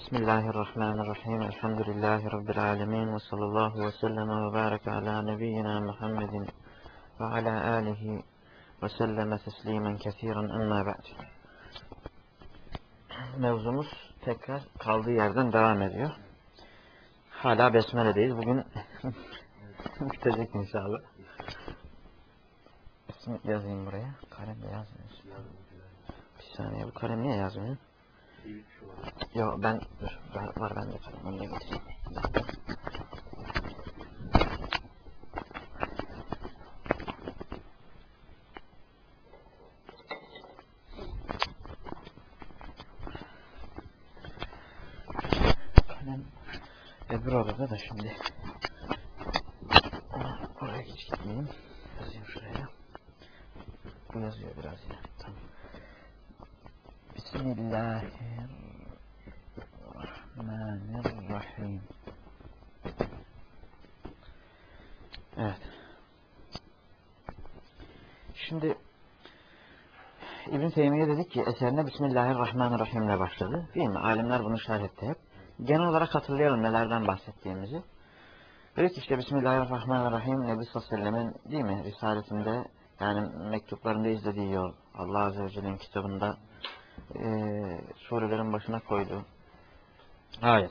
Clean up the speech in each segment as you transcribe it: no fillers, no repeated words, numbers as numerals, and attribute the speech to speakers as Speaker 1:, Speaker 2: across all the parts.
Speaker 1: Bismillahirrahmanirrahim. Elhamdülillahi Rabbil alemin. Ve sallallahu ve sellem ve barek ala nebiyyina Muhammedin ve ala alihi ve selleme teslimen kesiren amma ba'd. Mevzumuz tekrar kaldığı yerden devam ediyor. Hala Besmele'deyiz. Bugün bitecek inşallah. İsmi yazayım buraya. Kalem de yazmıyor. Bir saniye, bu kalem niye yazmıyor? Yok ben, dur, var bende kalem, onu da getireyim. Kalem öbür odada da şimdi. Oraya hiç gitmeyeyim. Yazayım şuraya. Bu yazıyor biraz yine. Tamam. Bismillahirrahmanirrahim. Evet. Şimdi İbn Teymiye dedik ki eserine Bismillahirrahmanirrahim ile başladı. Değil mi? Alimler bunu şerh etti hep. Genel olarak hatırlayalım nelerden bahsettiğimizi. Dedik ki işte Bismillahirrahmanirrahim Nebi sallallahu aleyhi ve sellem'in değil mi? Risalesinde yani mektuplarında izlediği yol. Allah Azze ve Celle'nin kitabında surelerin başına koydu. Hayır.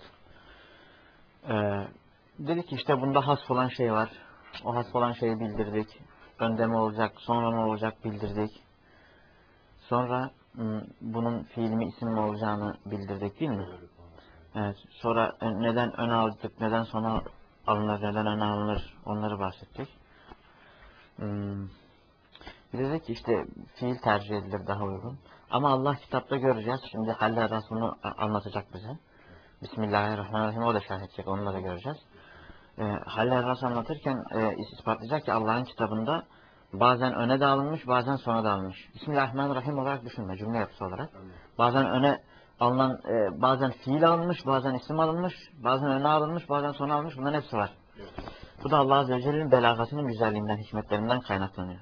Speaker 1: Dedik ki işte bunda has olan şey var. O has olan şeyi bildirdik. Önde mi olacak, sonra mı olacak bildirdik. Sonra bunun fiil mi isim mi olacağını bildirdik değil mi? Evet. Sonra neden öne aldık, neden sona alınır, neden öne alınır onları bahsettik. Dedik ki işte fiil tercih edilir daha uygun. Ama Allah kitapta göreceğiz. Şimdi Haller Rasul'unu anlatacak bize. Bismillahirrahmanirrahim o da şerh edecek. Onları da göreceğiz. Haller Rasul anlatırken ispatlayacak ki Allah'ın kitabında bazen öne de alınmış, bazen sona da alınmış. Bismillahirrahmanirrahim olarak düşünme, cümle yapısı olarak. Bazen öne alınan, bazen fiil alınmış, bazen isim alınmış, bazen öne alınmış, bazen sona alınmış. Bunların hepsi var. Bu da Allah Azze ve Celle'nin belagatının güzelliğinden, hikmetlerinden kaynaklanıyor.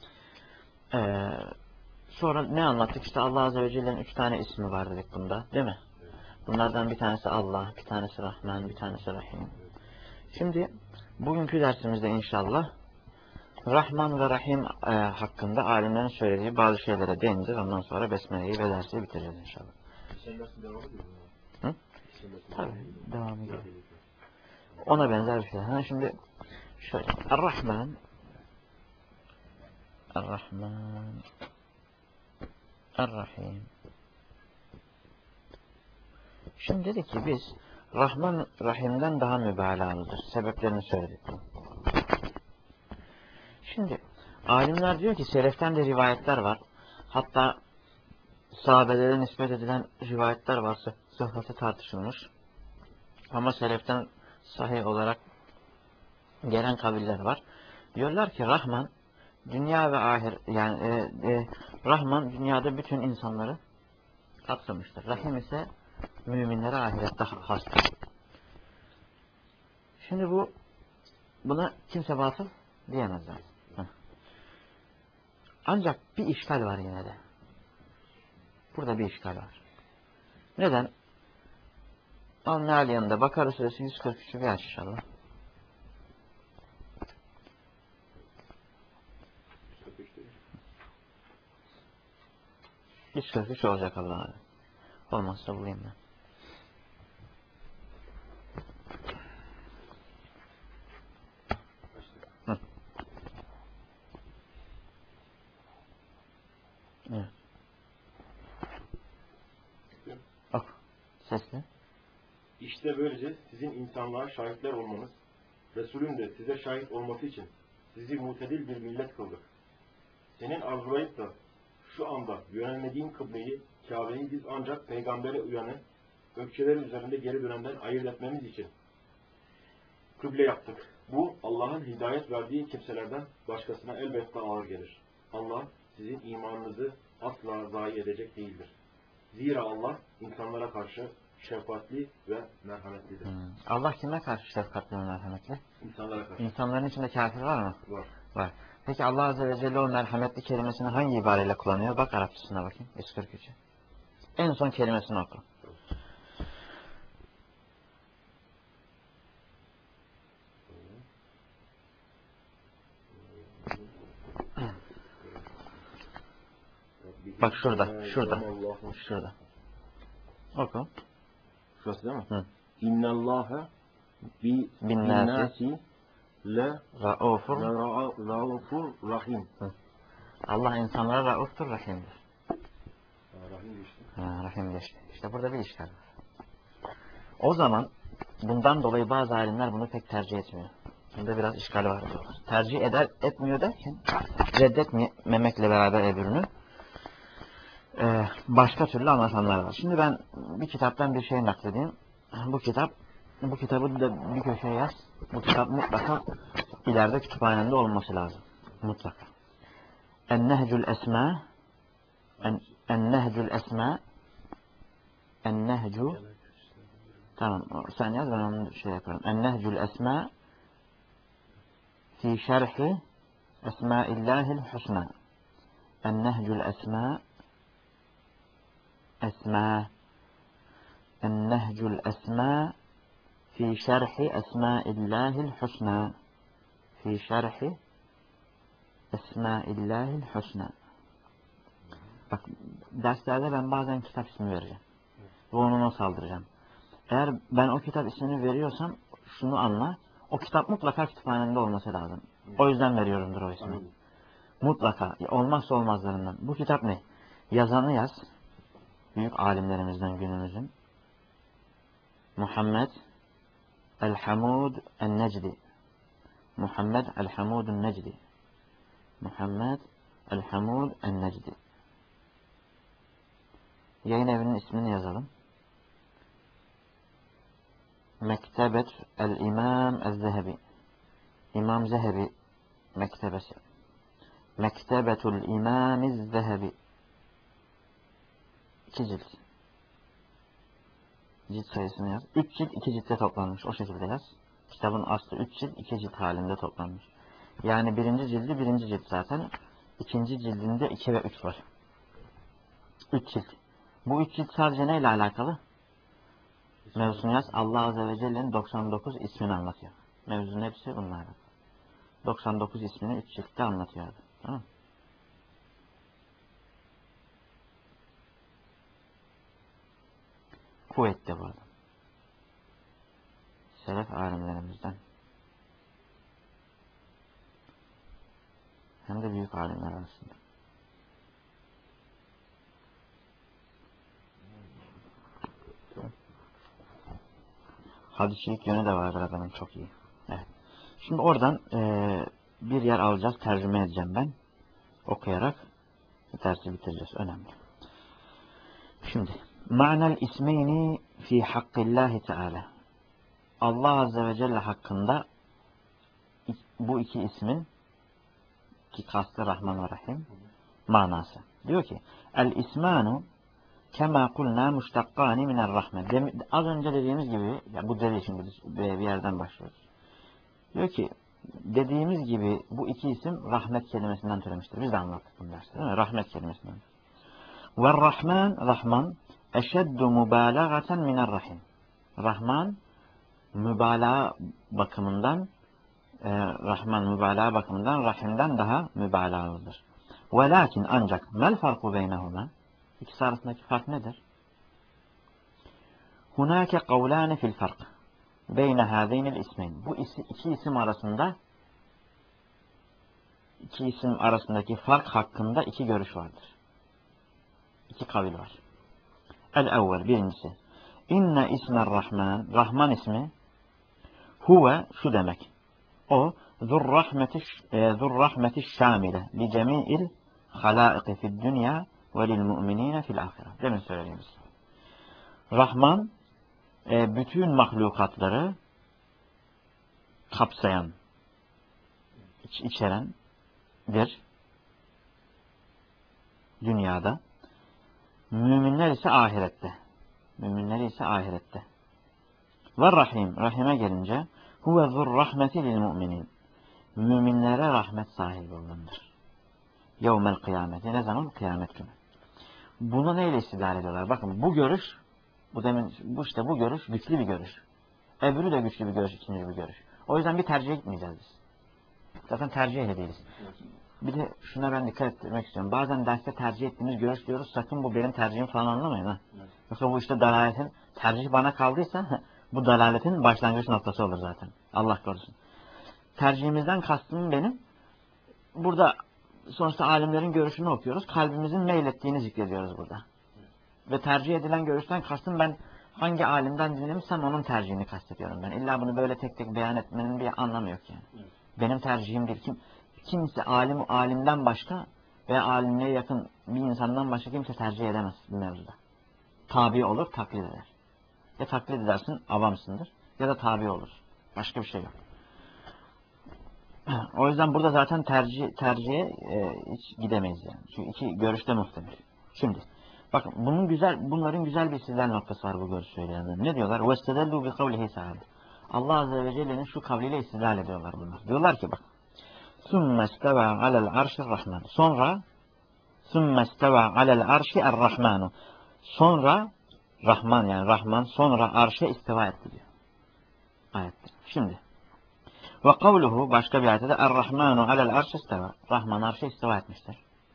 Speaker 1: Sonra ne anlattık? İşte Allah Azze ve Celle'nin 3 tane ismi var dedik bunda, değil mi? Bunlardan bir tanesi Allah, bir tanesi Rahman, bir tanesi Rahim. Şimdi bugünkü dersimizde inşallah Rahman ve Rahim hakkında alimlerin söylediği bazı şeylere değineceğiz. Ondan sonra Besmele'yi ve dersi bitireceğiz inşallah. Hı? Tabii, devam ediyor. Ona benzer bir şey. Şimdi şöyle. Ar-Rahman Ar-Rahman Ar-Rahim. Şimdi dedik ki biz Rahman Rahim'den daha mübalağalıdır. Sebeplerini söyledik. Şimdi alimler diyor ki seleften de rivayetler var. Hatta sahabelere nispet edilen rivayetler varsa sıhhati tartışılmış. Ama seleften sahih olarak gelen kaviller var. Diyorlar ki Rahman dünya ve ahir yani Rahman dünyada bütün insanları kapsamıştır. Rahim ise müminlere ahirette hastır. Şimdi buna kimse batıl diyemezler. Ancak bir işgal var yine de. Burada bir işgal var. Neden? Al-Meal yanında Bakara suresi 143'ü bir aç inşallah. 143 olacak Allah'a. Olmazsa bulayım ben. Evet. Bak, sesle.
Speaker 2: İşte böylece sizin insanlığa şahitler olmanız, Resulün de size şahit olması için sizi mutedil bir millet kıldık. Senin arzulayıp da şu anda yönelmediğin kıbleyi, Kabe'yi biz ancak peygambere uyanı, ökçeler üzerinde geri dönenden ayırt etmemiz için kıble yaptık. Bu Allah'ın hidayet verdiği kimselerden başkasına elbette ağır gelir. Allah sizin imanınızı asla zayi edecek değildir. Zira Allah insanlara karşı şefkatli ve merhametlidir.
Speaker 1: Allah kime karşı şefkatli ve merhametli?
Speaker 2: İnsanlara karşı.
Speaker 1: İnsanların içinde kafir var mı?
Speaker 2: Var.
Speaker 1: Var. Peki Allah Azze ve Celle o merhametli kelimesini hangi ibareyle kullanıyor? Bak Arapçasına bakayım. 143'e. En son kelimesini oku. Bak şurada. Şurada. Oku.
Speaker 2: Şurası değil mi?
Speaker 1: Hı.
Speaker 2: İnnallâhe
Speaker 1: Binnâsi
Speaker 2: le
Speaker 1: raufur.
Speaker 2: raufur rahim.
Speaker 1: Allah insanlara rauftur, rahimdir.
Speaker 2: Rahim geçti.
Speaker 1: Rahim geçti. İşte burada bir işgal var. O zaman bundan dolayı bazı alimler bunu pek tercih etmiyor. Bunda biraz işgal var diyorlar. Tercih etmiyor derken reddetmemekle beraber öbürünü başka türlü anlatanlar var. Şimdi ben bir kitaptan bir şey nakledeyim. Bu kitabı da bir köşeye yaz. Bu kitap mutlaka ileride kütüphanende olması lazım. Mutlaka. En-Nehcül Esma En-Nehcül Esma En-Nehcu Tamam, sen yaz, ben onu şey yaparım. En-Nehcül Esma fi şerhi Esmaillahil Husna. En-Nehcül Esma En-Nehcül Esma fi şerhi Esmaillahil Husna. Fi şerhi Esmaillahil Husna. Bak, derslerde ben bazen kitap ismi vereceğim. Ve onu not aldıracağım. Eğer ben o kitap ismini veriyorsam şunu anla. O kitap mutlaka kütüphanende olması lazım. O yüzden veriyorumdur o ismi. Mutlaka. Olmazsa olmazlarından. Bu kitap ne? Yazanı yaz. Büyük alimlerimizden günümüzün. Muhammed el-Hamud el-Necdi. Muhammed el-Hamud el-Necdi. Muhammed el-Hamud el-Necdi. Yayın evinin ismini yazalım. Mektebet el-İmam el-Zehebi. İmam Zehebi mektebesi. Mektebetul İmam el-Zehebi. 2 cilt. Cilt sayısını yaz. 3 cilt 2 ciltte toplanmış. O şekilde yaz. Kitabın aslı 3 cilt 2 cilt halinde toplanmış. Yani birinci cildi 1. cilt zaten. İkinci cildinde 2 ve 3 var. 3 cilt. Bu 3 cilt sadece neyle alakalı? Mevzunu yaz. Allah Azze ve Celle'nin 99 ismini anlatıyor. Mevzunun hepsi bunlar. 99 ismini 3 ciltte anlatıyor. Tamam. Kuvvetli bu adam. Selef alimlerimizden. Hem de büyük alimler arasında. Hadisçilik yönü de vardır adamın, çok iyi. Evet. Şimdi oradan bir yer alacağız. Tercüme edeceğim ben. Okuyarak dersi bitireceğiz. Önemli. Şimdi. Ma'nel ismeyni fi hakkillahi teala. Allah Azze ve Celle hakkında bu iki ismin, ki kastı Rahman ve Rahim, manası. Diyor ki el-ismanu kema kulna muştakkani minel rahme. Az önce dediğimiz gibi, ya bu dedi, şimdi bir yerden başlıyoruz. Diyor ki dediğimiz gibi bu iki isim rahmet kelimesinden türemiştir. Biz de anlattık bunu derste, değil mi? Rahmet kelimesinden. Ve Rahman eşeddu mübalağaten minel rahim. Rahman mübalağa bakımından Rahman mübalağa bakımından Rahim'den daha mübalağalıdır. Velakin ancak mel farku beynehuma, İkisi arasındaki fark nedir? Hunake kavlane fil fark beyne hâzeynil ismeyn. Bu iki isim arasındaki fark hakkında iki görüş vardır. İki kavil var. El-evvel, birincisi. İnne ismer Rahman, Rahman ismi huve şu demek. O zurrahmeti şamile li cemi'il halâiki fid dünya ve lil mu'minîne fil âhire. Demin söylediğimiz. Rahman bütün mahlukatları kapsayan, içerendir dünyada. Müminler ise ahirette. Ve Rahim, Rahim'e gelince huve zurrahmeti lil mu'minin. Müminlere rahmet sahibi olandır. Yevmel kıyameti. Ne zaman? Kıyamet günü. Bunu neyle istidlal ediyorlar? Bakın bu görüş, bu görüş güçlü bir görüş. Öbürü de güçlü bir görüş, ikinci bir görüş. O yüzden bir tercih etmeyeceğiz biz. Zaten tercih değiliz. Bir de şuna ben dikkat etmek istiyorum. Bazen derste tercih ettiğimiz görüş diyoruz. Sakın bu benim tercihim falan anlamayın ha.
Speaker 2: Evet.
Speaker 1: Yoksa bu işte dalaletin, tercih bana kaldıysa bu dalaletin başlangıç noktası olur zaten. Allah korusun. Tercihimizden kastım benim. Burada sonuçta alimlerin görüşünü okuyoruz. Kalbimizin meylettiğini zikrediyoruz burada. Ve tercih edilen görüşten kastım ben hangi alimden dinlemişsem onun tercihini kastediyorum ben. İlla bunu böyle tek tek beyan etmenin bir anlamı yok yani.
Speaker 2: Evet.
Speaker 1: Benim tercihim değil. Kimse alimden başka veya alimliğe yakın bir insandan başka kimse tercih edemez bu mevzuda. Tabi olur, taklit eder. Ya taklit edersin, avamsındır ya da tabi olur. Başka bir şey yok. O yüzden burada zaten tercihe hiç gidemeyiz yani. Çünkü iki görüşte muhtemel. Şimdi bakın bunların güzel bir istidlal noktası var bu görüş söyleyenlerin. Ne diyorlar? وَاسْتَدَلُّوا بِقَوْلِهِ سَعَالَ Allah Azze ve Celle'nin şu kavliyle istidlal ediyorlar bunlar. Diyorlar ki bak ثُمَّ اسْتَوَى عَلَى الْعَرْشِ الرَّحْمَانُ Sonra ثُمَّ اسْتَوَى عَلَى الْعَرْشِ الرَّحْمَانُ Sonra Rahman yani Rahman sonra arşa istiva etti diyor. Ayette. Şimdi ve kavluhu başka bir ayette de Er-Rahmanu alel arş isteva. Rahman arşa istiva etmiştir.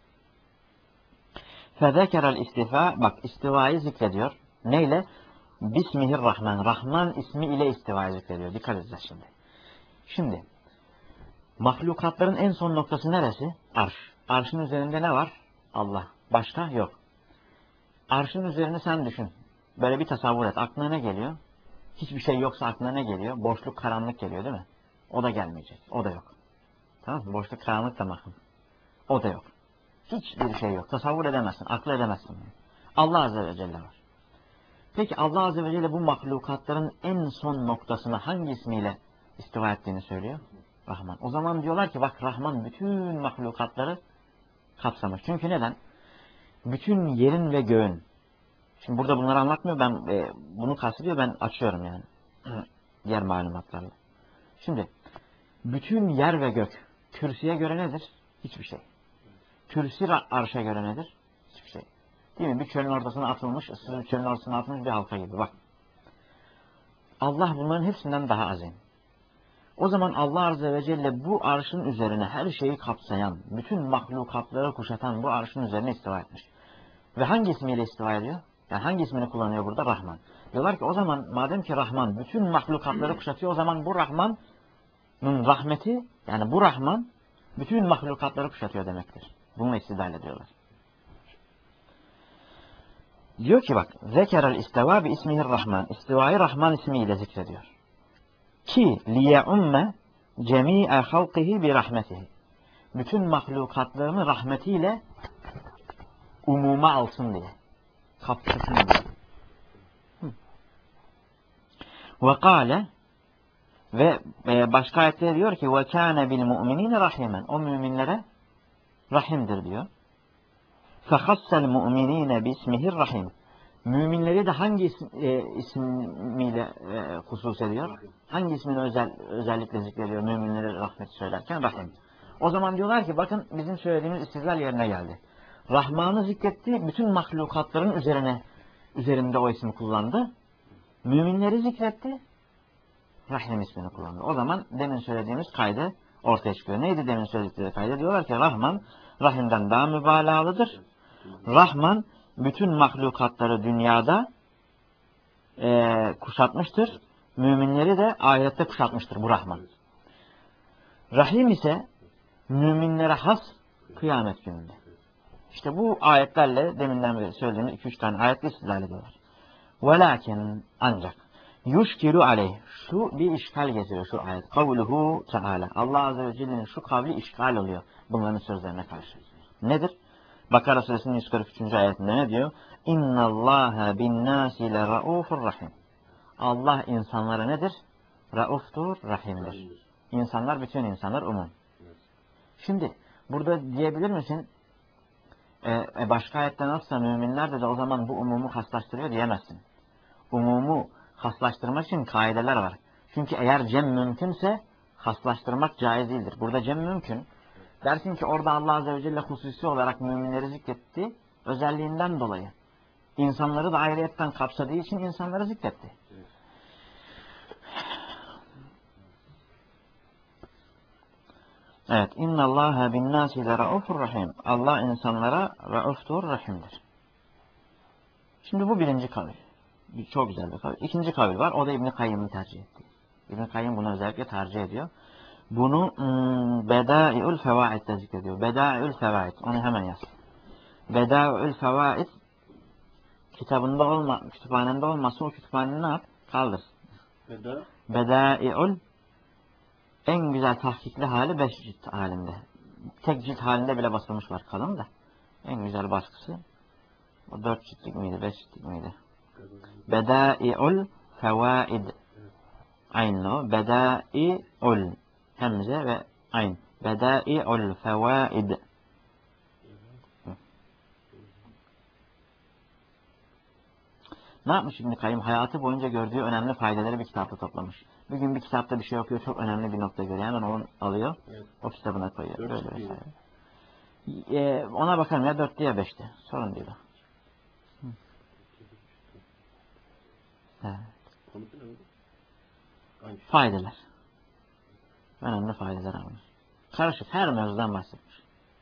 Speaker 1: Fezekerel istifa bak istivayı zikrediyor. Neyle? Bismihir Rahman. Rahman ismi ile istivayı zikrediyor. Dikkat edeceğiz şimdi. Şimdi mahlukatların en son noktası neresi? Arş. Arşın üzerinde ne var? Allah. Başka yok. Arşın üzerine sen düşün. Böyle bir tasavvur et. Aklına ne geliyor? Hiçbir şey yoksa aklına ne geliyor? Boşluk, karanlık geliyor değil mi? O da gelmeyecek. O da yok. Tamam mı? Boşluk, karanlık da mahrum. O da yok. Hiçbir şey yok. Tasavvur edemezsin. Akıl edemezsin. Allah Azze ve Celle var. Peki Allah Azze ve Celle bu mahlukatların en son noktasına hangi ismiyle istiva ettiğini söylüyor? Rahman. O zaman diyorlar ki bak Rahman bütün mahlukatları kapsamış. Çünkü neden? Bütün yerin ve göğün. Şimdi burada bunları anlatmıyor. Ben bunu kastediyor. Ben açıyorum yani. Diğer malumatlarla. Şimdi bütün yer ve gök kürsüye göre nedir? Hiçbir şey. Kürsi arşa göre nedir? Hiçbir şey. Değil mi? Bir çölün ortasına atılmış, ıssız bir çölün ortasına atılmış bir halka gibi. Bak. Allah bunların hepsinden daha azim. O zaman Allah Azze ve Celle bu arşın üzerine her şeyi kapsayan, bütün mahlukatları kuşatan bu arşın üzerine istiva etmiş. Ve hangi ismiyle istiva ediyor? Yani hangi ismini kullanıyor burada? Rahman. Diyorlar ki o zaman madem ki Rahman bütün mahlukatları kuşatıyor, o zaman bu Rahman'ın rahmeti, yani bu Rahman bütün mahlukatları kuşatıyor demektir. Bununla istidlal ediyorlar. Diyor ki bak, zekerel istiva bi ismihir Rahman. İstivayı Rahman ismiyle zikrediyor. Ki liyeumme cemi'e halqihi bi rahmetihi. Bütün mahlukatlarını rahmetiyle umuma alsın diye. Kapsasın diye. Ve kâle ve başka ayette diyor ki ve kâne bil mu'minine rahimen. O müminlere rahimdir diyor. Fehassel mu'minine bismihir rahim. Müminleri de hangi ismiyle husus ediyor? Hangi ismini özellikle zikrediyor müminlere rahmet söylerken? Rahim. O zaman diyorlar ki bakın bizim söylediğimiz istidlal yerine geldi. Rahman'ı zikretti, bütün mahlukatların üzerinde o ismi kullandı. Müminleri zikretti, Rahim ismini kullandı. O zaman demin söylediğimiz kaydı ortaya çıkıyor. Neydi demin söyledikleri kaydı? Diyorlar ki Rahman, Rahim'den daha mübalağalıdır. Rahman, bütün mahlukatları dünyada kuşatmıştır. Müminleri de ahirette kuşatmıştır bu Rahman. Rahim ise müminlere has kıyamet gününde. İşte bu ayetlerle deminden beri söylediğimiz 2-3 tane ayetle istidlal ediyorlar. Velakin ancak yuşkiru aleyh şu bir işgal getiriyor şu ayet. Kavluhu Teala. Allah Azze ve Celle'nin şu kavli işgal oluyor bunların sözlerine karşı. Nedir? Bakara Suresinin 143. ayetinde ne diyor? İnnallâhe binnâsi le raufur rahim. Allah insanlara nedir? Rauftur, rahimdir. İnsanlar, bütün insanlar umum. Şimdi burada diyebilir misin? Başka ayette nasılsa müminler de o zaman bu umumu haslaştırıyor diyemezsin. Umumu haslaştırmak için kaideler var. Çünkü eğer cem mümkünse haslaştırmak caiz değildir. Burada cem mümkün. Dersin ki orada Allah Azze ve Celle hususi olarak müminleri zikretti. Özelliğinden dolayı. İnsanları da ayrıyetten kapsadığı için insanları zikretti. Evet. İnnallâhe binnâsi le raufur rahim. Allah insanlara rauftur, rahimdir. Şimdi bu birinci kavil. Çok güzel bir kavil. İkinci kavil var. O da İbn-i Kayyım'ın tercih ettiği. İbn-i Kayyım bunu özellikle tercih ediyor. Bunu Bedâ'i'ül Fevaid'de zikrediyor. Bedâ'i'ül Fevaid. Onu hemen yaz. Bedâ'i'ül Fevaid kitabında kütüphanende olmasa o kütüphaneyi ne yap? Kaldır. Bedâ'i'ül en güzel tahkikli hali 5 cilt halinde. Tek cilt halinde bile basılmış var, kalın da. En güzel baskısı. O 4 ciltlik miydi, 5 ciltlik miydi? Bedâ'i'ül Fevaid. Aynı o. Bedâ'i'ül. Hemze ve ayn. Bedâ'i'ül Fevaid. Ne yapmış İbn-i Kayyım? Hayatı boyunca gördüğü önemli faydaları bir kitapta toplamış. Bir gün bir kitapta bir şey okuyor, çok önemli bir nokta görüyor. Hemen onu alıyor, evet. O kitabına koyuyor. Böyle ona bakarım ya 4'te ya 5'te. Sorun değil o. Evet. Faydalar. Önemli faydalar almış. Karışık her mevzudan bahsetmiş.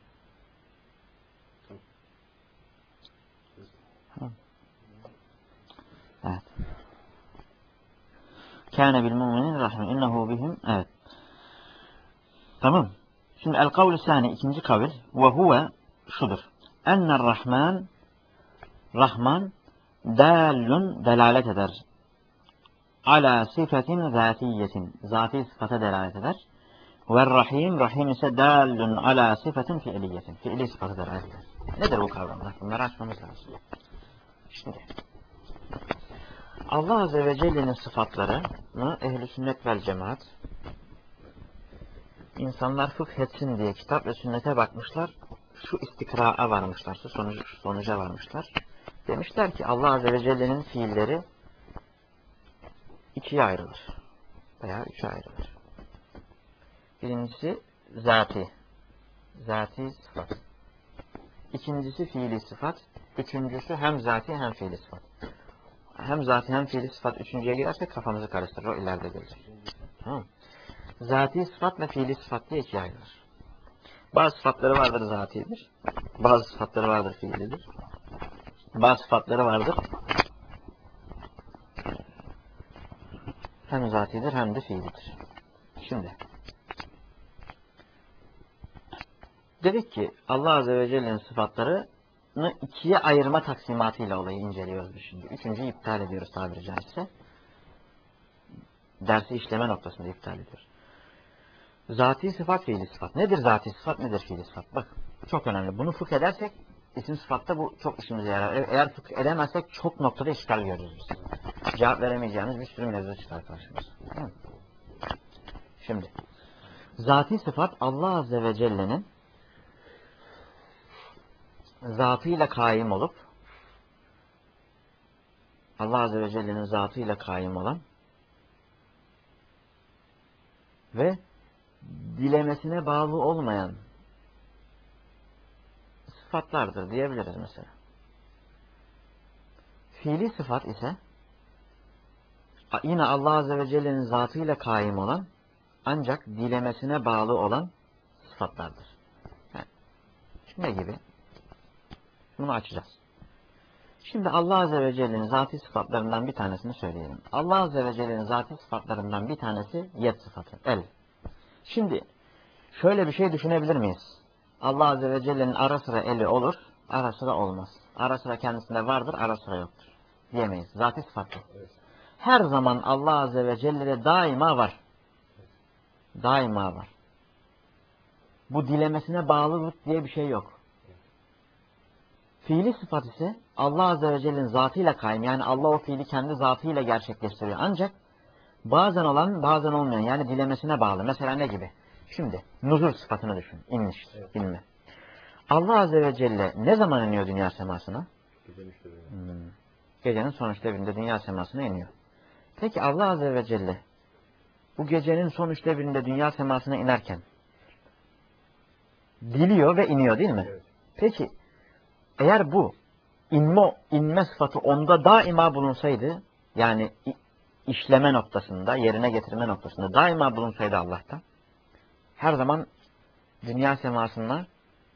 Speaker 1: Evet. Kâne bil mu'minin rahim. İnnehu bihim. Evet. Tamam. Şimdi el-kavl-i sâni, ikinci kavil. Ve huve şudur. Enner rahman, Rahman dâllun, delalet eder. Ala sıfatin zâtiyyetin, zati sıfata delalet eder. Ve rahim, rahim ise dâllun ala sıfatin fiiliyetin, fiili sıfata delalet eder. Nedir bu kavramlar? Bunları açmamız lazım. Şimdi Allah Azze ve Celle'nin sıfatlarını ehl-i sünnet vel cemaat, insanlar fıkhetsin diye kitap ve sünnete bakmışlar, şu istikraya varmışlar, şu sonuca varmışlar. Demişler ki Allah Azze ve Celle'nin fiilleri ikiye ayrılır veya üçe ayrılır. Birincisi zati, zati sıfat. İkincisi fiili sıfat. Üçüncüsü hem zati hem fiili sıfat. Hem zati hem fiili sıfat üçüncüye girerse kafamızı karıştırır. O ileride gelecek. Tamam. Zati sıfat ve fiili sıfat diye ikiye ayrılır. Bazı sıfatları vardır zatidir. Bazı sıfatları vardır fiilidir. Bazı sıfatları vardır hem zatidir hem de fiilidir. Şimdi dedik ki Allah Azze ve Celle'nin sıfatlarını ikiye ayırma taksimatıyla olayı inceliyoruz biz şimdi. Üçüncüyü iptal ediyoruz tabiri caizse. Dersi işleme noktasında iptal ediyoruz. Zati sıfat, fiili sıfat. Nedir zati sıfat, nedir fiili sıfat? Bak, çok önemli. Bunu fıkh edersek isim sıfatta bu çok işimize yarar. Eğer fıkh edemezsek çok noktada işgal görürüz biz. Cevap veremeyeceğimiz bir sürü mevzu çıkar karşımıza. Şimdi zati sıfat Allah Azze ve Celle'nin zatıyla kaim olup Allah Azze ve Celle'nin zatıyla kaim olan ve dilemesine bağlı olmayan sıfatlardır diyebiliriz mesela. Fiili sıfat ise yine Allah Azze ve Celle'nin zatıyla kaim olan ancak dilemesine bağlı olan sıfatlardır. Yani, ne gibi? Bunu açacağız. Şimdi Allah Azze ve Celle'nin zati sıfatlarından bir tanesini söyleyelim. Allah Azze ve Celle'nin zati sıfatlarından bir tanesi yed sıfatı, el. Şimdi şöyle bir şey düşünebilir miyiz? Allah Azze ve Celle'nin ara sıra eli olur, ara sıra olmaz. Ara sıra kendisinde vardır, ara sıra yoktur diyemeyiz. Zati sıfatı. Evet. Her zaman Allah Azze ve Celle'de daima var. Daima var. Bu dilemesine bağlılık diye bir şey yok. Fiili sıfat ise Allah Azze ve Celle'nin zatıyla kaim. Yani Allah o fiili kendi zatıyla gerçekleştiriyor. Ancak bazen olan bazen olmayan, yani dilemesine bağlı. Mesela ne gibi? Şimdi nuzul sıfatını düşün. İniş, evet. İnme. Allah Azze ve Celle ne zaman iniyor dünya semasına? Gecenin son üçte birinde dünya semasına iniyor. Peki Allah Azze ve Celle bu gecenin son üçte birinde dünya semasına inerken diliyor ve iniyor değil mi? Evet. Peki eğer bu inme sıfatı onda daima bulunsaydı, yani işleme noktasında, yerine getirme noktasında daima bulunsaydı Allah'ta, her zaman dünya semasına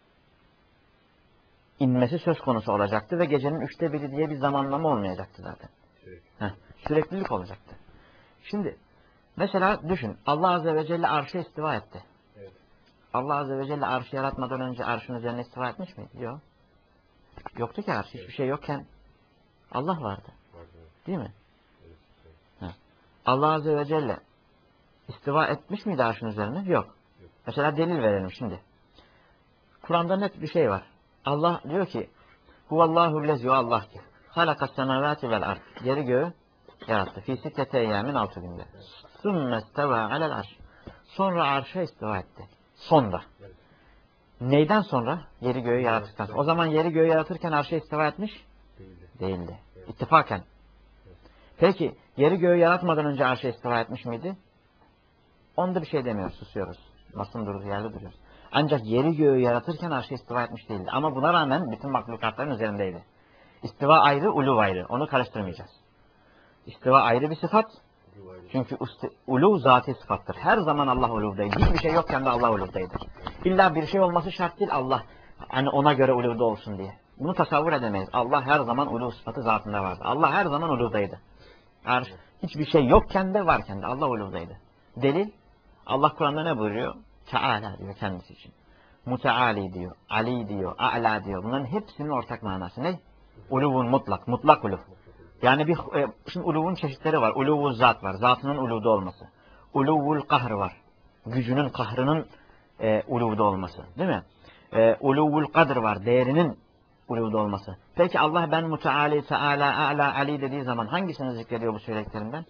Speaker 1: inmesi söz konusu olacaktı ve gecenin 1/3 diye bir zamanlama olmayacaktı zaten. Süreklilik olacaktı. Şimdi mesela düşün, Allah Azze ve Celle arşa istiva etti.
Speaker 2: Evet.
Speaker 1: Allah Azze ve Celle arşı yaratmadan önce arşın üzerine istiva etmiş miydi? Yok. Yoktu ki arş. Hiçbir şey yokken Allah vardı. Değil mi? Evet. Allah Azze ve Celle istiva etmiş miydi arşın üzerine? Yok. Mesela delil verelim şimdi. Kur'an'da net bir şey var. Allah diyor ki Huvallahu lezi, Allah ki halakas semavati vel ard. Yeri göğü yarattı. Fi sittete eyyamin 6 günde. Sümme isteva alel arş. Sonra arşa istiva etti. Sonra. Neyden sonra? Yeri göğü yarattıktan sonra. O zaman yeri göğü yaratırken arşa istiva etmiş? Değildi. İttifaken. Peki yeri göğü yaratmadan önce arşa istiva etmiş miydi? Onda bir şey demiyoruz. Susuyoruz. Basın durduğu yerde duruyoruz. Ancak yeri göğü yaratırken arşa istiva etmiş değildi. Ama buna rağmen bütün mahlukatların üzerindeydi. İstiva ayrı, uluv ayrı. Onu karıştırmayacağız. İstiva ayrı bir sıfat. Çünkü uluv zati sıfattır. Her zaman Allah uluvdaydı. Hiçbir şey yokken de Allah uluvdaydı. İlla bir şey olması şart değil Allah. Hani ona göre uluvda olsun diye. Bunu tasavvur edemeyiz. Allah her zaman uluv sıfatı zatında vardı. Allah her zaman uluvdaydı. Hiçbir şey yokken de varken de Allah uluvdaydı. Delil, Allah Kur'an'da ne buyuruyor? Teala diyor kendisi için. Muteali diyor, Ali diyor, A'la diyor. Bunların hepsinin ortak manası ne? Uluvun mutlak, mutlak uluv. Yani şimdi uluvun çeşitleri var. Uluvul zat var, zatının uluvda olması. Uluvul kahr var, gücünün, kahrının uluvda olması. Değil mi? Uluvul kadr var, değerinin uluvda olması. Peki Allah ben muteali, Teala, A'la, Ali dediği zaman hangisini zikrediyor bu söylediklerinden?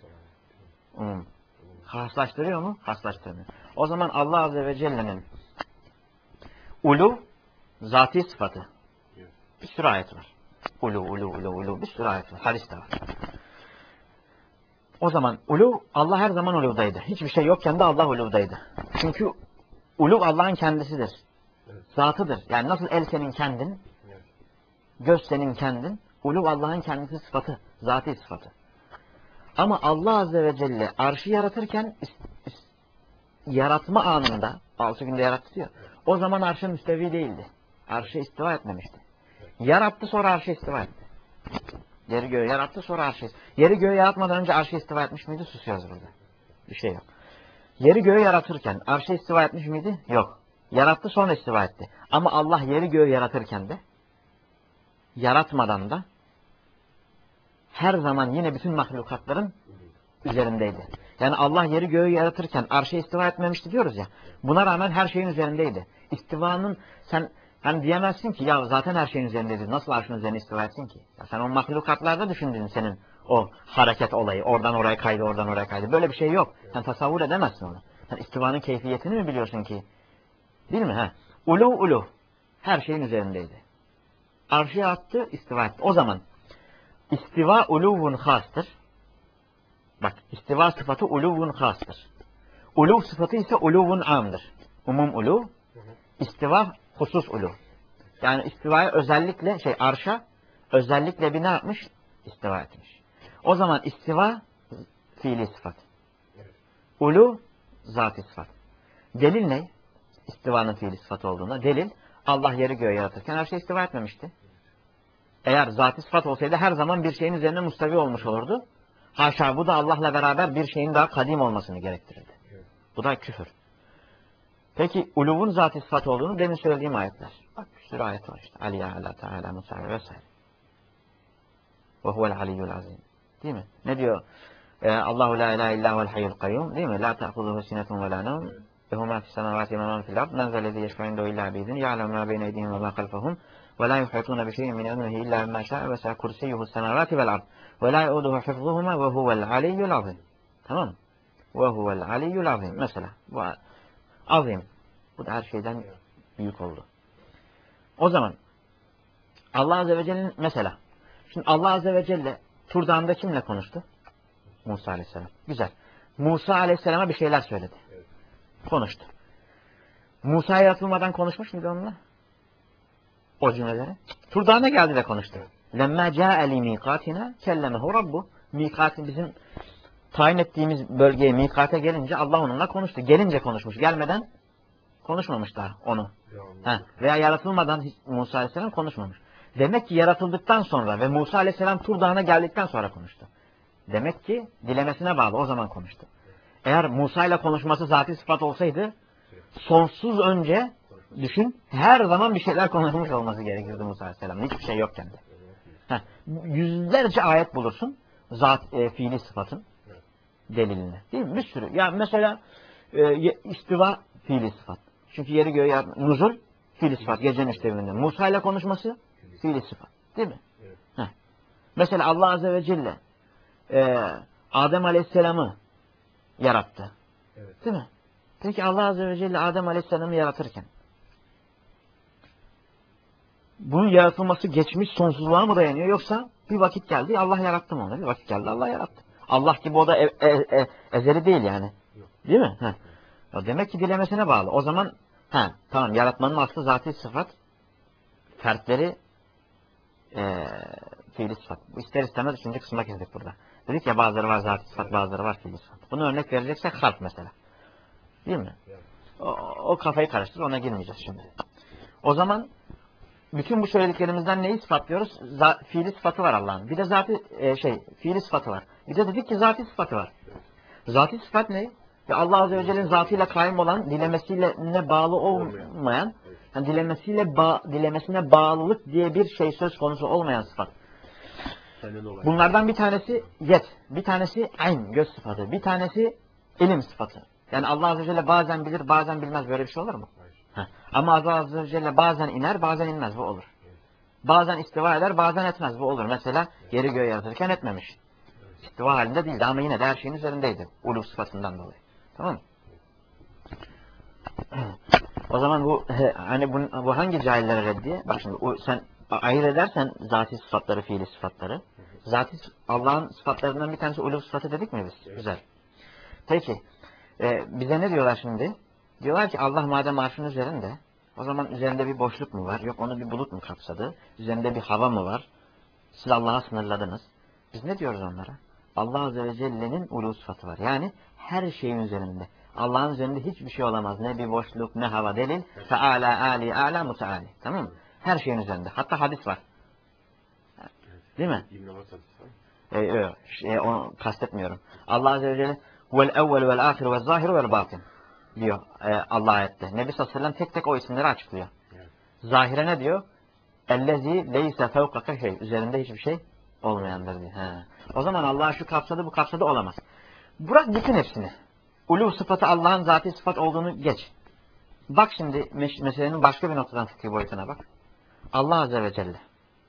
Speaker 1: Haslaştırıyor mu? Haslaştırmıyor. O zaman Allah Azze ve Celle'nin uluv zati sıfatı. Bir sürü ayet var. Uluv bir sürü ayet var. Hadis de var. O zaman uluv, Allah her zaman uluvdaydı. Hiçbir şey yokken de Allah uluvdaydı. Çünkü uluv Allah'ın kendisidir. Zatıdır. Yani nasıl el senin kendin, göz senin kendin, uluv Allah'ın kendisi sıfatı. Zati sıfatı. Ama Allah Azze ve Celle arşı yaratırken yaratma anında 6 günde yarattı diyor. O zaman arşın müstevi değildi. Arşı istiva etmemişti. Yarattı sonra arşı istiva etti. Yeri göğü yarattı sonra arşı. Yeri göğü yaratmadan önce arşı istiva etmiş miydi? Susuyoruz burada. Bir şey yok. Yeri göğü yaratırken arşı istiva etmiş miydi? Yok. Yarattı sonra istiva etti. Ama Allah yeri göğü yaratırken de yaratmadan da her zaman yine bütün mahlukatların üzerindeydi. Yani Allah yeri göğü yaratırken arşa istiva etmemişti diyoruz ya. Buna rağmen her şeyin üzerindeydi. İstivanın sen hani diyemezsin ki ya zaten her şeyin üzerindeydi. Nasıl arşın üzerine istiva etsin ki? Ya sen o mahlukatlarda düşündün senin o hareket olayı. Oradan oraya kaydı, oradan oraya kaydı. Böyle bir şey yok. Sen tasavvur edemezsin onu. Sen istivanın keyfiyetini mi biliyorsun ki? Değil mi? Ha? Uluv. Her şeyin üzerindeydi. Arşı attı, istiva etti. O zaman istiva uluvun hastır. Bak, istiva sıfatı uluvun hastır. Uluv sıfatı ise uluvun amdır. Umum uluv, istiva husus uluv. Yani istivaya özellikle arşa özellikle bir ne yapmış? İstiva etmiş. O zaman istiva fiili sıfat. Uluv zati sıfat. Delil ne? İstivanın fiili sıfatı olduğuna. Delil, Allah yeri göğü yaratırken her şey istiva etmemişti. Eğer zati sıfat olsaydı her zaman bir şeyin üzerine mustavi olmuş olurdu. Haşa, bu da Allah'la beraber bir şeyin daha kadim olmasını gerektirirdi. Bu da küfür. Peki uluvun zati sıfat olduğunu demin söylediğim ayetler. Bak bir sürü ayet var işte. Aliyah, Allah, Teala, Musa vesaire. Ve huvel aliyyul azim. Değil mi? Ne diyor? Allahu la ilahe illa huvel hayyul kayyum. Değil mi? La ta'khuduhu sinetun ve la nevm. Lehu ma fis semavati ve ma fil ard. Men zellezî yeşfe'u indehu illa bi'izni. Ya'lemu ma beyne eydihim ve ma halfahum. Ve la yuhitûne bi şey'in min ilmihi illa bimâ şâ'e ve se'a kursiyyuhu semavati vel ard. Ve la ya'uduhu hifzuhuma ve huvel aliyyul azim. Tamam mı? Ve huvel aliyyul azim. Mesela bu azim. Bu da her şeyden büyük oldu. O zaman Allah Azze ve Celle'nin mesela şimdi Allah Azze ve Celle Tur Dağı'nda kimle konuştu? Musa Aleyhisselam. Güzel. Musa Aleyhisselam'a bir şeyler söyledi. Konuştu. Musa yaratılmadan konuşmuş muydu onunla? O cümleleri. Tur Dağı'na geldi de konuştu. Lemmâ câ'e li mîkâtina kellemehu rabbu. Mikâti bizim tayin ettiğimiz bölgeye, mikâte gelince Allah onunla konuştu. Gelince konuşmuş. Gelmeden Konuşmamış daha onu.
Speaker 2: Ya,
Speaker 1: Veya yaratılmadan Musa Aleyhisselam konuşmamış. Demek ki yaratıldıktan sonra ve Musa Aleyhisselam Tur Dağı'na geldikten sonra konuştu. Demek ki dilemesine bağlı, o zaman konuştu. Eğer Musa ile konuşması zati sıfat olsaydı sonsuz önce düşün, her zaman bir şeyler konuşmuş olması gerekirdi Musa Aleyhisselam'ın. Hiçbir şey yokken de. Yüzlerce ayet bulursun fiili sıfatın delilini. Değil mi? Bir sürü. Ya mesela istiva fiili sıfat. Çünkü yeri göğü nuzul fiili sıfat. Gecenin işlevinde. Musa ile konuşması fiili sıfat. Değil mi? Evet. Mesela Allah Azze ve Celle Adem Aleyhisselam'ı yarattı. Evet. Değil mi? Peki Allah Azze ve Celle Adem Aleyhisselam'ı yaratırken bunun yaratılması geçmiş sonsuzluğa mı dayanıyor, yoksa bir vakit geldi Allah yarattı mı onu? Bir vakit geldi Allah yarattı. Allah gibi o da ezeli değil yani. Değil mi? Demek ki dilemesine bağlı. O zaman tamam, yaratmanın aslı zati sıfat, fertleri fiili sıfat. Bu ister istemez üçüncü kısımda kestik burada. Dedik ya, bazıları var zati sıfat, bazıları var fiili sıfat. Bunu örnek vereceksek harf mesela. Değil mi? O kafayı karıştır, ona girmeyeceğiz şimdi. O zaman bütün bu söylediklerimizden neyi ispatlıyoruz? Fiili sıfatı var Allah'ın. Bir de fiili sıfatı var. Bir de dedik ki zati sıfatı var. Zati sıfat ne? Ve Allah Azze ve Celle'nin zatıyla kaim olan, dilemesiyle ne bağlı olmayan, yani dilemesine bağlılık diye bir şey söz konusu olmayan sıfat. Bunlardan bir tanesi yet, bir tanesi ayn, göz sıfatı, bir tanesi ilim sıfatı. Yani Allah Azze ve Celle bazen bilir, bazen bilmez, böyle bir şey olur mu? Ama Allah Azze ve Celle bazen iner, bazen inmez, bu olur. Bazen istiva eder, bazen etmez, bu olur. Mesela yeri göğü yaratırken etmemiş. İstiva halinde değildi ama yine de her şeyin üzerindeydi. Uluv sıfatından dolayı. Tamam mı? O zaman bu hani bu hangi cahillere reddiye? Bak şimdi sen ayırt edersen zati sıfatları, fiili sıfatları. Allah'ın sıfatlarından bir tanesi uluv sıfatı dedik mi biz? Güzel. Peki bize ne diyorlar şimdi? Diyorlar ki Allah madem arşın üzerinde, o zaman üzerinde bir boşluk mu var? Yok, onu bir bulut mu kapsadı? Üzerinde bir hava mı var? Siz Allah'a sınırladınız. Biz ne diyoruz onlara? Allah Azze ve Celle'nin ulu sıfatı var. Yani her şeyin üzerinde. Allah'ın üzerinde hiçbir şey olamaz. Ne bir boşluk, ne hava, delil. Feala, ali, ala, muteali. Tamam mı? Her şeyin üzerinde. Hatta hadis var. Değil mi? Onu kastetmiyorum. Allah Azze ve Celle vel evvel vel ahir vel zahir vel batin diyor Allah ayette. Nebi sallallahu aleyhi ve sellem tek tek o isimleri açıklıyor. Zahire ne diyor? Ellezi leyse fevkaka şey. Üzerinde hiçbir şey olmayandır diyor. O zaman Allah şu kapsadı, bu kapsadı olamaz. Bırak bütün hepsini. Ulu sıfatı Allah'ın zati sıfat olduğunu geç. Bak şimdi meselenin başka bir noktadan fıkhi boyutuna bak. Allah Azze ve Celle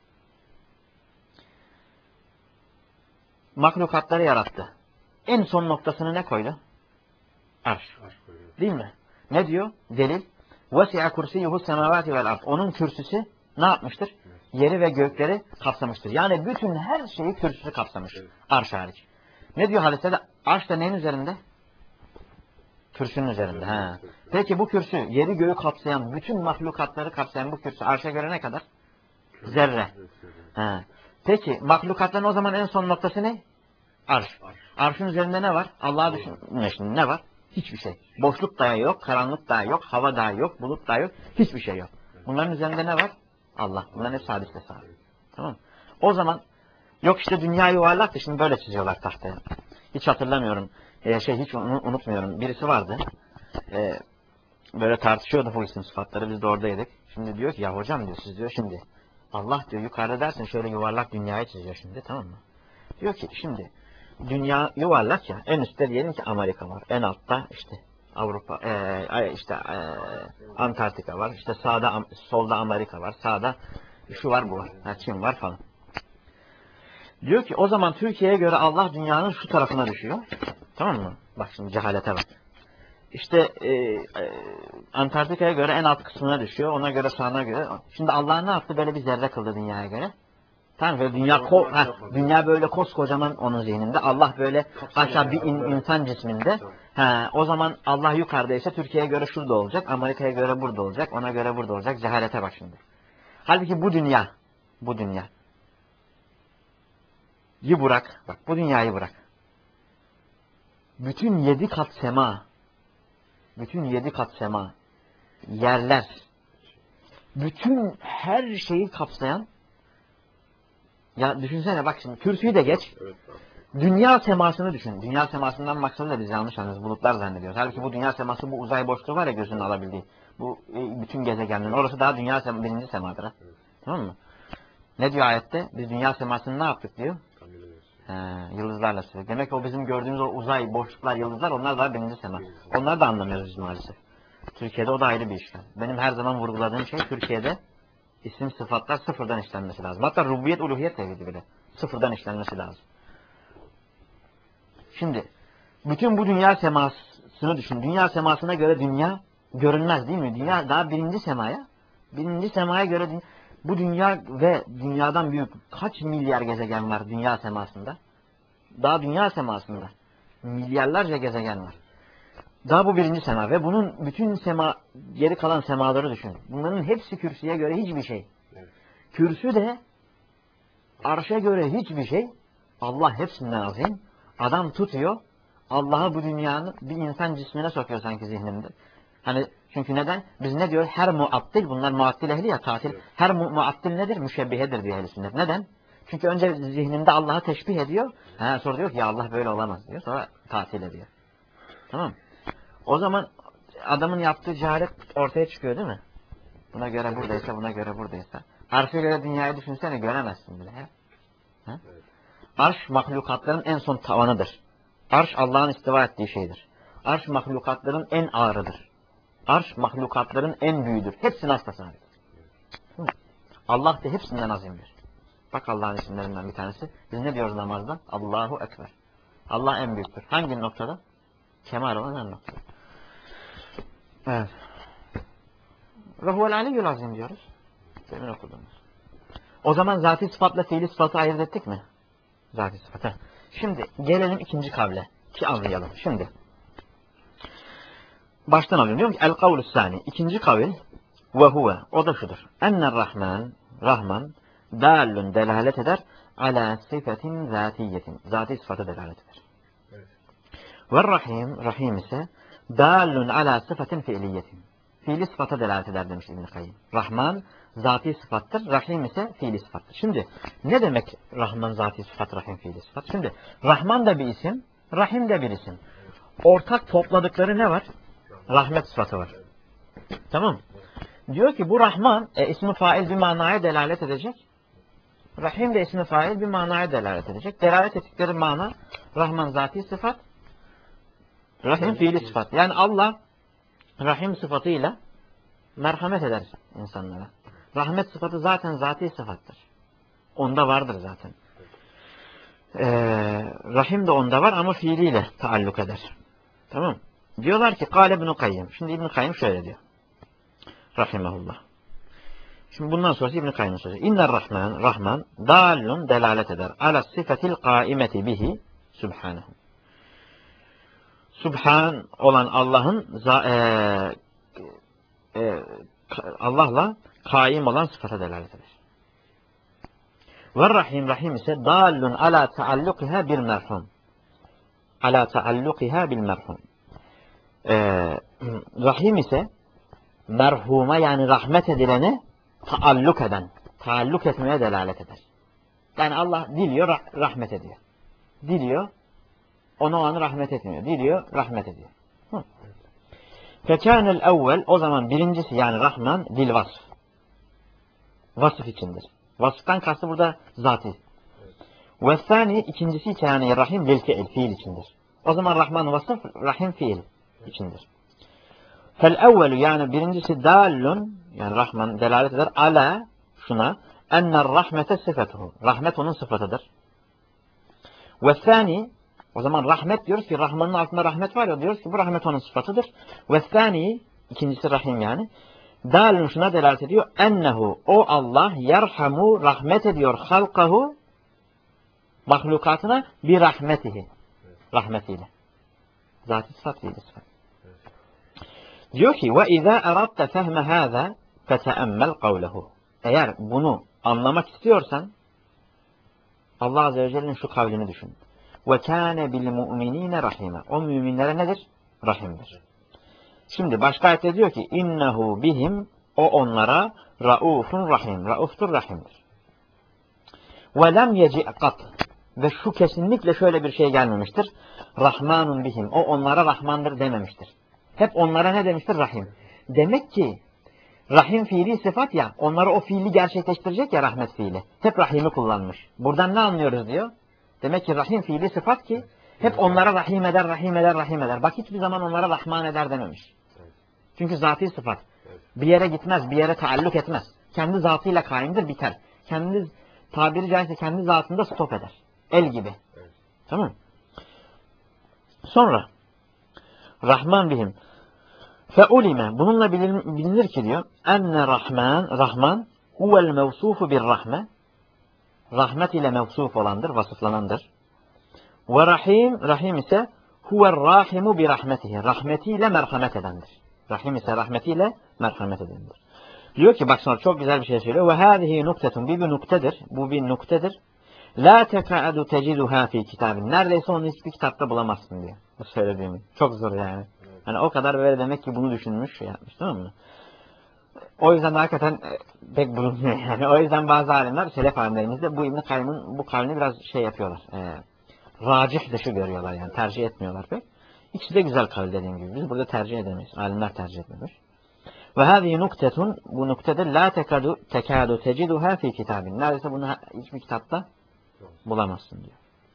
Speaker 1: mahlukatları yarattı. En son noktasını ne koydu? Arş. Değil mi? Ne diyor? Delil. وَسِعَ كُرْسِيُّهُ السَّمَاوَاتِ وَالْاَرْضِ Onun kürsüsü ne yapmıştır? Yeri ve gökleri kapsamıştır. Yani bütün her şeyi kürsüsü kapsamış. Arş hariç. Ne diyor hadiste de? Arş da neyin üzerinde? Kürsünün üzerinde. Peki bu kürsü, yeri göğü kapsayan, bütün mahlukatları kapsayan bu kürsü arşa göre ne kadar? Zerre. Peki mahlukatların o zaman en son noktası ne? Arş. Arşın üzerinde ne var? Allah'a düşünme şimdi, ne var? Hiçbir şey. Boşluk dahi yok, karanlık dahi yok, hava dahi yok, bulut dahi yok. Hiçbir şey yok. Bunların üzerinde ne var? Allah. Bunların hepsi hadiste sabit. Tamam mı? O zaman yok işte dünya yuvarlaktı. Şimdi böyle çiziyorlar tahtaya. Hiç hatırlamıyorum. Hiç unutmuyorum. Birisi vardı. Böyle tartışıyordu bu isim sıfatları. Biz de oradaydık. Şimdi diyor ki ya hocam diyor, siz diyor şimdi Allah diyor yukarıda dersin şöyle yuvarlak dünyayı çiziyor şimdi, tamam mı? Diyor ki şimdi dünya yuvarlak ya, en üstte diyelim ki Amerika var. En altta işte Avrupa, Antarktika var. İşte sağda, solda Amerika var. Sağda şu var, bu var. Çin var falan. Diyor ki o zaman Türkiye'ye göre Allah dünyanın şu tarafına düşüyor. Tamam mı? Bak şimdi cehalete bak. İşte Antarktika'ya göre en alt kısmına düşüyor. Ona göre sağına göre. Şimdi Allah ne yaptı? Böyle bir zerre kıldı dünyaya göre. Tamam mı? Dünya böyle koskocaman onun zihninde. Allah böyle aşağı bir insan cisminde. O zaman Allah yukarıdaysa Türkiye'ye göre şurada olacak. Amerika'ya göre burada olacak. Ona göre burada olacak. Cehalete bak şimdi. Halbuki bu dünya. Bırak. Bak bu dünyayı bırak. Bütün 7 kat sema. yerler, bütün her şeyi kapsayan, ya düşünsene bak şimdi kürsüyü de geç,
Speaker 2: Evet.
Speaker 1: dünya semasını düşün. Dünya semasından maksadı da biz yanlış anlıyoruz, bulutlar zannediyoruz. Halbuki bu dünya seması, bu uzay boşluğu var ya gözünün alabildiği. Bu bütün gezegenlerin, orası daha dünya birinci semadır. Ha? Tamam mı? Ne diyor ayette? Biz dünya semasını ne yaptık diyor? Yıldızlarla sürüyor. Demek ki o bizim gördüğümüz o uzay, boşluklar, yıldızlar, onlar daha birinci sema. Onları da anlamıyoruz biz maalesef. Türkiye'de o da ayrı bir işgal. Benim her zaman vurguladığım şey Türkiye'de isim sıfatlar sıfırdan işlenmesi lazım. Hatta rububiyet, uluhiyet tevhidi bile sıfırdan işlenmesi lazım. Şimdi bütün bu dünya semasını düşün. Dünya semasına göre dünya görünmez değil mi? Dünya daha birinci semaya. Birinci semaya göre bu dünya ve dünyadan büyük kaç milyar gezegen var dünya semasında? Daha dünya semasında milyarlarca gezegen var. Daha bu birinci sema ve bunun bütün sema, geri kalan semaları düşün. Bunların hepsi kürsüye göre hiçbir şey. Kürsü de arşa göre hiçbir şey. Allah hepsinden azim. Adam tutuyor. Allah'ı bu dünyanın bir insan cismine sokuyor sanki zihninde. Hani çünkü neden? Biz ne diyor? Her muattil, bunlar muattil ehli ya, tatil. Her muattil nedir? Müşebbihedir diyor ehl-i sünnet. Neden? Çünkü önce zihninde Allah'ı teşbih ediyor. Sonra diyor ki ya Allah böyle olamaz diyor. Sonra tatil ediyor. Tamam. O zaman adamın yaptığı cehalet ortaya çıkıyor değil mi? Buna göre buradaysa, buna göre buradaysa. Arşa göre dünyayı düşünsene, göremezsin bile. Ha? Arş mahlukatların en son tavanıdır. Arş Allah'ın istiva ettiği şeydir. Arş mahlukatların en ağırıdır. Arş mahlukatların en büyüğüdür. Hepsinin hastasıdır. Allah da hepsinden azimdir. Bak Allah'ın isimlerinden bir tanesi. Biz ne diyoruz namazda? Allahu Ekber. Allah en büyüktür. Hangi noktada? Kemal olan en noktada. Evet. Ve huvel aliyyul azim diyoruz. Demin okuduğumuz. O zaman zati sıfatla fiili sıfatı ayırt ettik mi? Zati sıfatı. Şimdi gelelim ikinci kavle. Ki anlayalım. Şimdi. Baştan alıyorum. Diyorum ki el-kavlü sani. İkinci kavil ve huve. O da şudur. Enne rahman. Rahman. Dallun delalet eder. Ala sıfatin zatiyetin. Zati sıfatı delalet eder. Evet. Ve rahim. Rahim ise dallun ala sıfatin fiiliyetin. Fiili sıfata delalet eder demiş İbn-i Kayyim. Rahman zati sıfattır. Rahim ise fiili sıfattır. Şimdi ne demek Rahman zati sıfat, Rahim fiili sıfat? Şimdi Rahman da bir isim, Rahim de bir isim. Ortak topladıkları ne var? Rahmet sıfatı var. Tamam. Diyor ki bu Rahman ismi fail bir manaya delalet edecek. Rahim de ismi fail bir manaya delalet edecek. Delalet ettikleri mana Rahman zati sıfat, Rahim fiili sıfat. Yani Allah Rahim sıfatıyla merhamet eder insanlara. Rahmet sıfatı zaten zati sıfattır. Onda vardır zaten. Rahim de onda var ama fiiliyle taalluk eder. Tamam. Diyorlar ki Kâle İbn-i Kayyim. Şimdi İbn-i Kayyim şöyle diyor. Rahimahullah. Şimdi bundan sonrası İbn-i Kayyim'in sözü. İnner Rahman, Rahman dâllun delalet eder. Ala sıfatil kâimeti bihi Subhanehu. Subhan olan Allah'ın Allah'la kaim olan sıfata delalet eder. Ve Rahim, Rahim ise dallun ala taallukiha bil merhum. Ala taallukiha bil merhum. Rahim ise merhuma yani rahmet edilene taalluk eden, taalluk etmeye delalet eder. Yani Allah diliyor, rahmet ediyor. Diliyor, ona o an rahmet etmiyor. Diliyor, rahmet ediyor. Fekânel evvel, o zaman birincisi yani Rahman dil vasf. Vasıf içindir. Vasıftan kastı burada zati. Ve sani ikincisi ise yani Rahim bil fiil, fiil içindir. O zaman Rahman vasıf, Rahim fiil içindir. Fel evvelu yani birincisi dallun yani Rahman delalet eder ala şuna enner rahmete sıfatuhu. Rahmet onun sıfatıdır. Ve sani o zaman rahmet diyoruz ki Rahman'ın altında rahmet var ya diyoruz ki bu rahmet onun sıfatıdır. Ve sani ikincisi Rahim yani dalun şuna delalet ediyor ennehu o Allah yerhamu rahmet ediyor halkahu mahlukatına bir rahmetihi rahmetiyle. Zati sıfat değil sıfat. Diyor ki ve izâ eradte fehme hâzâ feteemmel kavlehu. Eğer bunu anlamak istiyorsan Allah Azze ve Celle'nin şu kavlini düşün. Ve kâne bil mu'minîne rahîme. O müminlere nedir? Rahimdir. Şimdi başka ayette diyor ki innehu bihim, o onlara raufun rahim. Rauftur, rahimdir. Ve lem yeci kat, ve şu kesinlikle şöyle bir şey gelmemiştir. Rahmanun bihim, o onlara Rahmandır dememiştir. Hep onlara ne demiştir? Rahim. Demek ki rahim fiili sıfat ya, onlara o fiili gerçekleştirecek ya, rahmet fiili. Hep rahimi kullanmış. Buradan ne anlıyoruz diyor? Demek ki rahim fiili sıfat ki hep onlara rahim eder, rahim eder, rahim eder. Bak hiçbir zaman onlara Rahman eder dememiş. Çünkü zati sıfat. Bir yere gitmez, bir yere taalluk etmez. Kendi zatıyla kaimdir, biter. Kendi, tabiri caizse kendi zatında stop eder. El gibi. Tamam. Sonra Rahman bihim. Feulime, bununla bilinir ki diyor, enne Rahman huvel mevsufu bir rahme, rahmet ile mevsuf olandır, vasıflanandır. Ve Rahim ise huvel rahimu bir rahmetihi, rahmetiyle merhamet edendir. Rahim ise rahmetiyle merhamet edendir. Diyor ki bak, sonra çok güzel bir şey söylüyor. Ve hâzihi nuktetun, bir nuktedir, bu bir nuktedir. La teka'adu teciduha fi kitabin, neredeyse onu hiçbir kitapta bulamazsın diyor. Bu söylediğimi. Çok zor yani. Hani o kadar böyle demek ki bunu düşünmüş, şey yapmış, tamam mı? O yüzden hakikaten pek bulunmuyor yani. O yüzden bazı alimler, selef alimlerimizde bu İbn-i Kayyım'ın bu kavlini biraz şey yapıyorlar. Racih dışı görüyorlar yani. Tercih etmiyorlar pek. İkisi de güzel kavl dediğim gibi. Biz burada tercih edemeyiz. Alimler tercih etmemiş. Ve hâzihi nuktetun, bu nuktedir la tekâdu teciduha fi kitabin. Neredeyse bunu hiçbir kitapta bulamazsın diyor.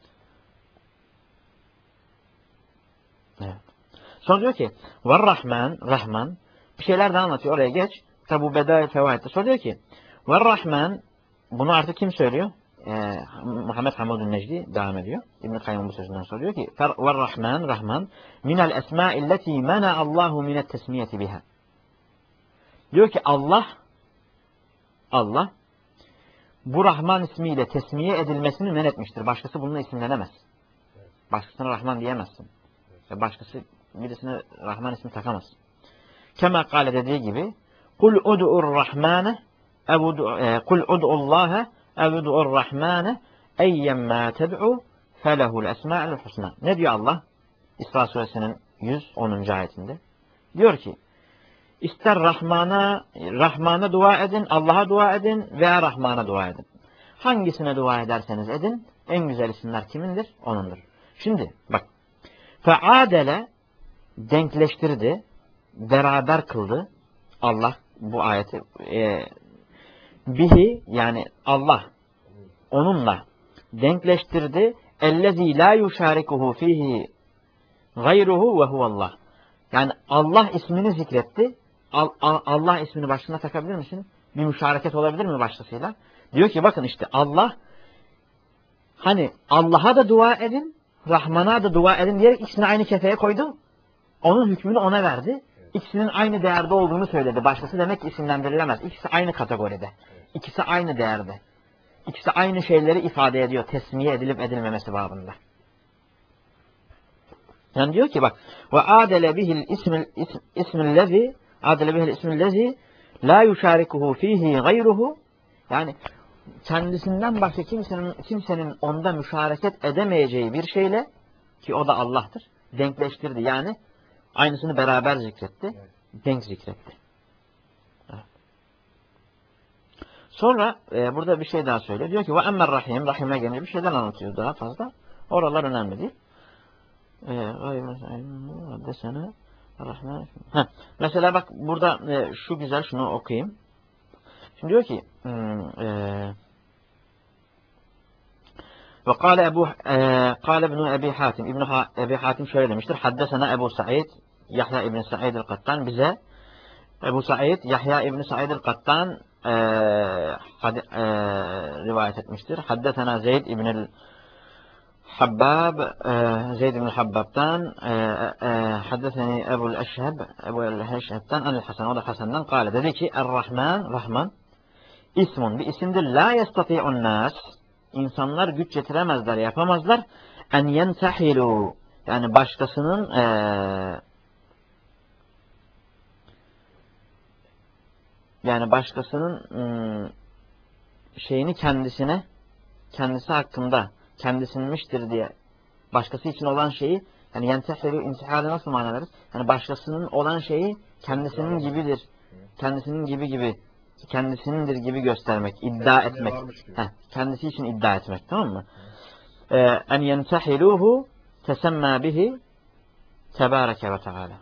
Speaker 1: Evet. Sonra diyor ki Rahman bir şeyler daha anlatıyor. Oraya geç. Tabi bu Bedâ-i Fevaid'de. Sonra diyor ki Rahman, bunu artık kim söylüyor? Muhammed Hamudun Necdi devam ediyor. İbn-i Kayyum bu sözünden sonra diyor ki Rahman minel esmâilleti mena Allahu minet tesmiyeti biha. Diyor ki Allah bu Rahman ismiyle tesmiye edilmesini men etmiştir. Başkası bununla isimlenemez. Başkasına Rahman diyemezsin. Başkası birisine Rahman ismi takamaz. Kema kâle dediği gibi kul ud'ur rahmane kul ud'ullaha evdu'ur rahmane eyyemmâ ted'u felehul esma'ul husna. Ne diyor Allah? İsra suresinin 110. ayetinde. Diyor ki ister Rahman'a dua edin, Allah'a dua edin veya Rahman'a dua edin. Hangisine dua ederseniz edin, en güzel isimler kimindir? Onundur. Şimdi bak, feadele denkleştirdi, beraber kıldı Allah bu ayeti. Bihi, yani Allah onunla denkleştirdi. Ellezî lâ yuşârikuhu fîhî gayruhu ve huvallah. Yani Allah ismini zikretti. Allah ismini başına takabilir misin? Bir müşareket olabilir mi başkasıyla? Diyor ki bakın işte Allah, hani Allah'a da dua edin, Rahman'a da dua edin diyerek ikisini aynı kefeye koydu. Onun hükmünü ona verdi. İkisinin aynı değerde olduğunu söyledi. Başkası demek ki isimlendirilemez. İkisi aynı kategoride. İkisi aynı değerde. İkisi aynı şeyleri ifade ediyor. Tesmiye edilip edilmemesi babında. Yani diyor ki bak ve adele bihil ismillezi la yuşarikuhu fihi gayruhu, yani kendisinden başka kimsenin onda müşareket edemeyeceği bir şeyle, ki o da Allah'tır, denkleştirdi. Yani aynısını beraber zikretti. Denk zikretti. Evet. Sonra burada bir şey daha söylüyor. Diyor ki ve emmer rahim, rahime gelince bir şeyden anlatıyor daha fazla. Oralar önemli değil. Mesela bak burada şu güzel, şunu okuyayım. Şimdi diyor ki ve kâle ibn Ebi Hatim, İbn Ebi Hatim şöyle demiştir. Haddesena Ebu Said Yahya ibn Said el-Kattan, bize Ebu Said Yahya ibn Said el-Kattan rivayet etmiştir. Haddesena Zeyd ibn Habbab, Zeyd ibn Habbab'tan haddeseni Ebu'l Eşheb'ten Anil Hasan, o da Hasan'dan kâle, dedi ki Rahman ismun, bir isimdir. La yestati'un nas, insanlar güç yetiremezler, yapamazlar. En yentehilu, yani başkasının şeyini kendisi hakkında kendisinmiştir diye başkası için olan şeyi Yani yentehilu intihalı nasıl manalırız? Yani başkasının olan şeyi kendisinin gibidir. Kendisinin gibi. Kendisinindir gibi göstermek, iddia etmek. Kendisi için iddia etmek, tamam mı? En yentehiluhu tesemma bihi tebareke ve teala.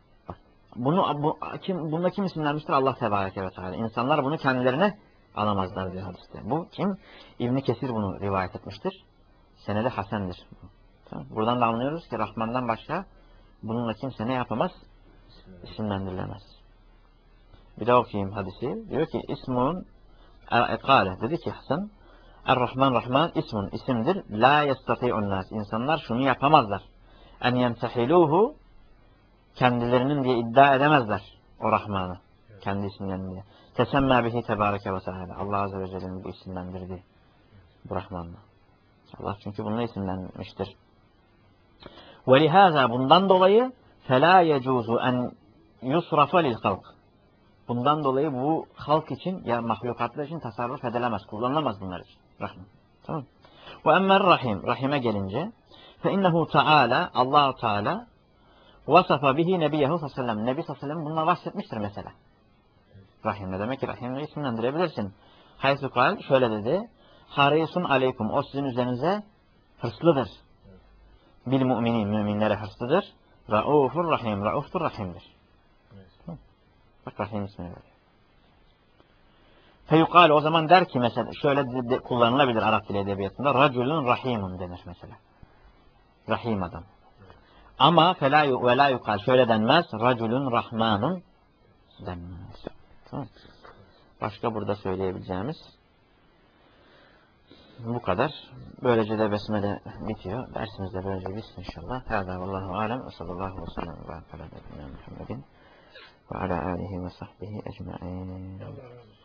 Speaker 1: Bunda kim isimlenmiştir? Allah tebareke ve teala. İnsanlar bunu kendilerine alamazlar diyor hadiste. Bu kim? İbn Kesir bunu rivayet etmiştir. Senedi hasendir. Tamam. Buradan da anlıyoruz ki Rahman'dan başka bununla kimse ne yapamaz? İsimlendirilemez. Bir daha okuyayım hadisi. Diyor ki ismun kâle. Dedi ki Hasan Er-Rahman Rahman ismun isimdir. La yestati'un nas. İnsanlar şunu yapamazlar. En yentehiluhu kendilerinin diye iddia edemezler o Rahman'ı. Kendi isimlerini diye. Tesemmâ bihi tebâreke ve teâlâ. Allah Azze ve Celle'nin bu isimlendirdiği bu Rahman'la. Allah çünkü bununla isimlenmiştir. Ve lihâzâ bundan dolayı felâ yecûzu en yusrafa lil halk. Bundan dolayı bu halk için ya mahlukatlar için tasarruf edilemez, kullanılamaz bunlar için. Rahman. Tamam. Ve emmer rahim. Rahime gelince fe innehu teâlâ Allah-u Teala vasafa bihi nebiyyehu sallallahu aleyhi ve sellem. Nebi sallallahu aleyhi ve sellem bununla bahsetmiştir mesela. Rahim ne demek ki? Rahim'le isimlendirebilirsin. Haysu kal şöyle dedi. Harisun aleykum. O sizin üzerinize hırslıdır. Bil müminin. Müminlere hırslıdır. Raufur rahim. Rauftur rahimdir. Bak Rahim ismini veriyor. Feyukal o zaman der ki mesela şöyle kullanılabilir Arap dili edebiyatında. Raculun rahimun denir mesela. Rahim adam. Ama felâ yukal şöyle denmez. Raculun rahmanun denmez. Tamam. Başka burada söyleyebileceğimiz bu kadar. Böylece de besmele bitiyor. Dersimiz de böylece bitsin inşallah. Hâzâ vallâhu alem ve sallallahu aleyhi ve sellem ve alâ Muhammedin ve alâ âlihi ve sahbihi ecma'in.